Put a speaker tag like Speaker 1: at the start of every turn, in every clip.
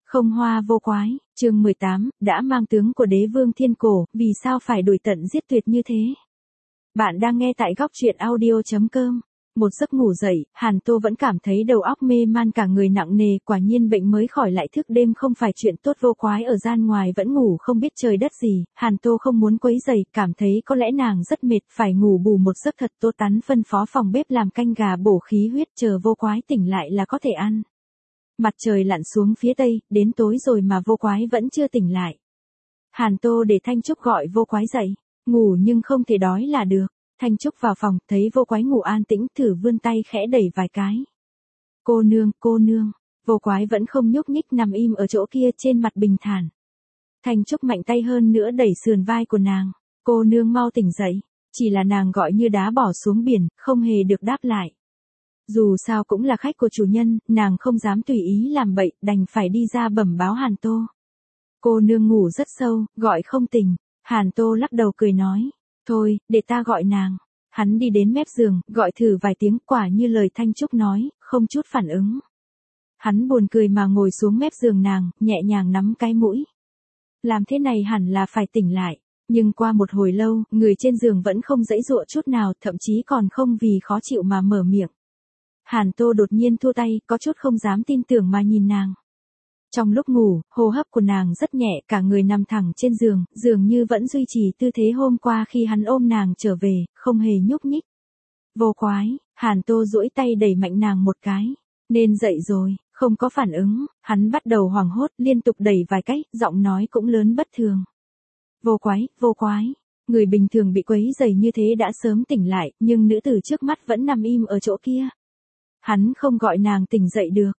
Speaker 1: Không hoa vô quái, chương 18, đã mang tướng của đế vương thiên cổ, vì sao phải đuổi tận giết tuyệt như thế? Bạn đang nghe tại góc truyện audio.com. Một giấc ngủ dậy, Hàn Tô vẫn cảm thấy đầu óc mê man cả người nặng nề, quả nhiên bệnh mới khỏi lại thức đêm không phải chuyện tốt. Vô quái ở gian ngoài vẫn ngủ không biết trời đất gì, Hàn Tô không muốn quấy rầy, cảm thấy có lẽ nàng rất mệt, phải ngủ bù một giấc thật. Tô Tán phân phó phòng bếp làm canh gà bổ khí huyết, chờ vô quái tỉnh lại là có thể ăn. Mặt trời lặn xuống phía tây, đến tối rồi mà vô quái vẫn chưa tỉnh lại. Hàn Tô để Thanh Trúc gọi vô quái dậy, ngủ nhưng không thể đói là được. Thanh Trúc vào phòng, thấy vô quái ngủ an tĩnh, thử vươn tay khẽ đẩy vài cái. Cô nương, vô quái vẫn không nhúc nhích, nằm im ở chỗ kia trên mặt bình thản. Thanh Trúc mạnh tay hơn nữa đẩy sườn vai của nàng. Cô nương mau tỉnh dậy, chỉ là nàng gọi như đá bỏ xuống biển, không hề được đáp lại. Dù sao cũng là khách của chủ nhân, nàng không dám tùy ý làm bậy, đành phải đi ra bẩm báo Hàn Tô. Cô nương ngủ rất sâu, gọi không tỉnh. Hàn Tô lắc đầu cười nói, thôi, để ta gọi nàng. Hắn đi đến mép giường, gọi thử vài tiếng, quả như lời Thanh Trúc nói, không chút phản ứng. Hắn buồn cười mà ngồi xuống mép giường nàng, nhẹ nhàng nắm cái mũi. Làm thế này hẳn là phải tỉnh lại. Nhưng qua một hồi lâu, người trên giường vẫn không giãy giụa chút nào, thậm chí còn không vì khó chịu mà mở miệng. Hàn Tô đột nhiên thua tay, có chút không dám tin tưởng mà nhìn nàng. Trong lúc ngủ, hô hấp của nàng rất nhẹ, cả người nằm thẳng trên giường, dường như vẫn duy trì tư thế hôm qua khi hắn ôm nàng trở về, không hề nhúc nhích. Vô quái, Hàn Tô duỗi tay đẩy mạnh nàng một cái. Nên dậy rồi, không có phản ứng, hắn bắt đầu hoảng hốt, liên tục đẩy vài cái, giọng nói cũng lớn bất thường. Vô quái, người bình thường bị quấy rầy như thế đã sớm tỉnh lại, nhưng nữ tử trước mắt vẫn nằm im ở chỗ kia. Hắn không gọi nàng tỉnh dậy được.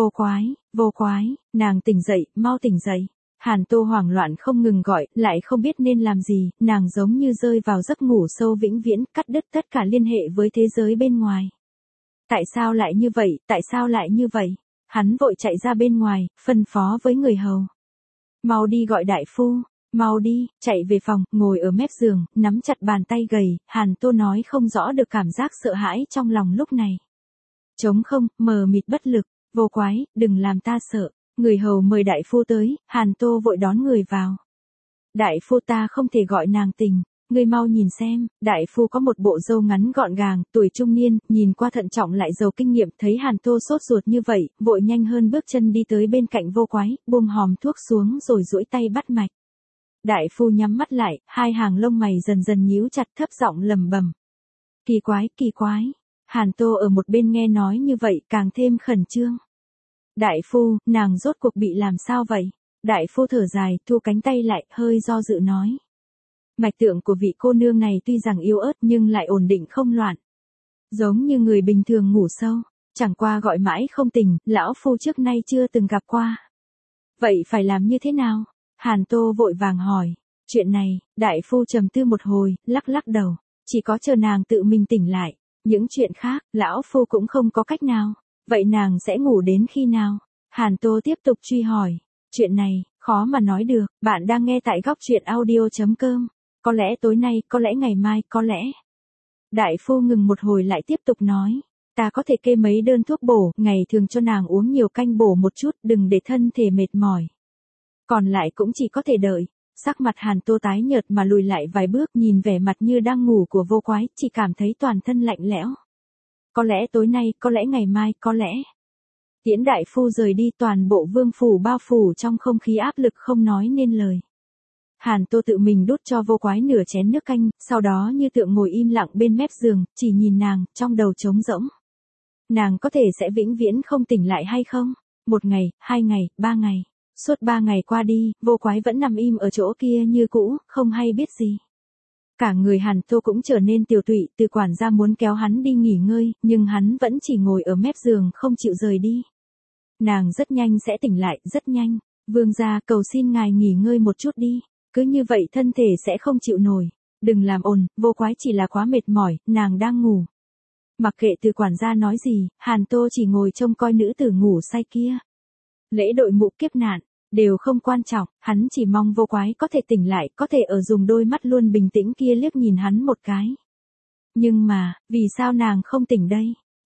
Speaker 1: Vô quái, nàng tỉnh dậy, mau tỉnh dậy. Hàn Tô hoảng loạn không ngừng gọi, lại không biết nên làm gì, nàng giống như rơi vào giấc ngủ sâu vĩnh viễn, cắt đứt tất cả liên hệ với thế giới bên ngoài. Tại sao lại như vậy? Hắn vội chạy ra bên ngoài, phân phó với người hầu. Mau đi gọi đại phu, mau đi, chạy về phòng, ngồi ở mép giường, nắm chặt bàn tay gầy, Hàn Tô nói không rõ được cảm giác sợ hãi trong lòng lúc này. Trống không, mờ mịt bất lực, vô quái, đừng làm ta sợ. Người hầu mời đại phu tới, Hàn Tô vội đón người vào. Đại phu, ta không thể gọi nàng tỉnh, ngươi mau nhìn xem. Đại phu có một bộ râu ngắn gọn gàng, tuổi trung niên, nhìn qua thận trọng lại giàu kinh nghiệm, thấy Hàn Tô sốt ruột như vậy, vội nhanh hơn bước chân đi tới bên cạnh vô quái, buông hòm thuốc xuống rồi duỗi tay bắt mạch. Đại phu nhắm mắt lại, hai hàng lông mày dần dần nhíu chặt, thấp giọng lẩm bẩm. Kỳ quái. Hàn Tô ở một bên nghe nói như vậy càng thêm khẩn trương. Đại phu, nàng rốt cuộc bị làm sao vậy? Đại phu thở dài, thu cánh tay lại, hơi do dự nói. Mạch tượng của vị cô nương này tuy rằng yếu ớt nhưng lại ổn định không loạn. Giống như người bình thường ngủ sâu, chẳng qua gọi mãi không tỉnh, lão phu trước nay chưa từng gặp qua. Vậy phải làm như thế nào? Hàn Tô vội vàng hỏi. Chuyện này, đại phu trầm tư một hồi, lắc đầu. Chỉ có chờ nàng tự mình tỉnh lại. Những chuyện khác, lão phu cũng không có cách nào. Vậy nàng sẽ ngủ đến khi nào? Hàn Tô tiếp tục truy hỏi. Chuyện này, khó mà nói được. Bạn đang nghe tại góc truyện audio.com. Có lẽ tối nay, có lẽ ngày mai, có lẽ. Đại phu ngừng một hồi lại tiếp tục nói. Ta có thể kê mấy đơn thuốc bổ, ngày thường cho nàng uống nhiều canh bổ một chút, đừng để thân thể mệt mỏi. Còn lại cũng chỉ có thể đợi. Sắc mặt Hàn Tô tái nhợt mà lùi lại vài bước, nhìn vẻ mặt như đang ngủ của vô quái, chỉ cảm thấy toàn thân lạnh lẽo. Có lẽ tối nay, có lẽ ngày mai, có lẽ. Tiễn đại phu rời đi, toàn bộ vương phủ bao phủ trong không khí áp lực không nói nên lời. Hàn Tô tự mình đút cho vô quái nửa chén nước canh, sau đó như tượng ngồi im lặng bên mép giường, chỉ nhìn nàng, trong đầu trống rỗng. Nàng có thể sẽ vĩnh viễn không tỉnh lại hay không? 1 ngày, 2 ngày, 3 ngày. Suốt 3 ngày qua đi, vô quái vẫn nằm im ở chỗ kia như cũ, không hay biết gì. Cả người Hàn Tô cũng trở nên tiều tụy, từ quản gia muốn kéo hắn đi nghỉ ngơi, nhưng hắn vẫn chỉ ngồi ở mép giường không chịu rời đi. Nàng rất nhanh sẽ tỉnh lại, rất nhanh. Vương gia, cầu xin ngài nghỉ ngơi một chút đi. Cứ như vậy thân thể sẽ không chịu nổi. Đừng làm ồn, vô quái chỉ là quá mệt mỏi, nàng đang ngủ. Mặc kệ từ quản gia nói gì, Hàn Tô chỉ ngồi trông coi nữ tử ngủ say kia. Lễ đội mũ kiếp nạn, đều không quan trọng, hắn chỉ mong vô quái có thể tỉnh lại, có thể ở dùng đôi mắt luôn bình tĩnh kia liếc nhìn hắn một cái. Nhưng mà, vì sao nàng không tỉnh đây?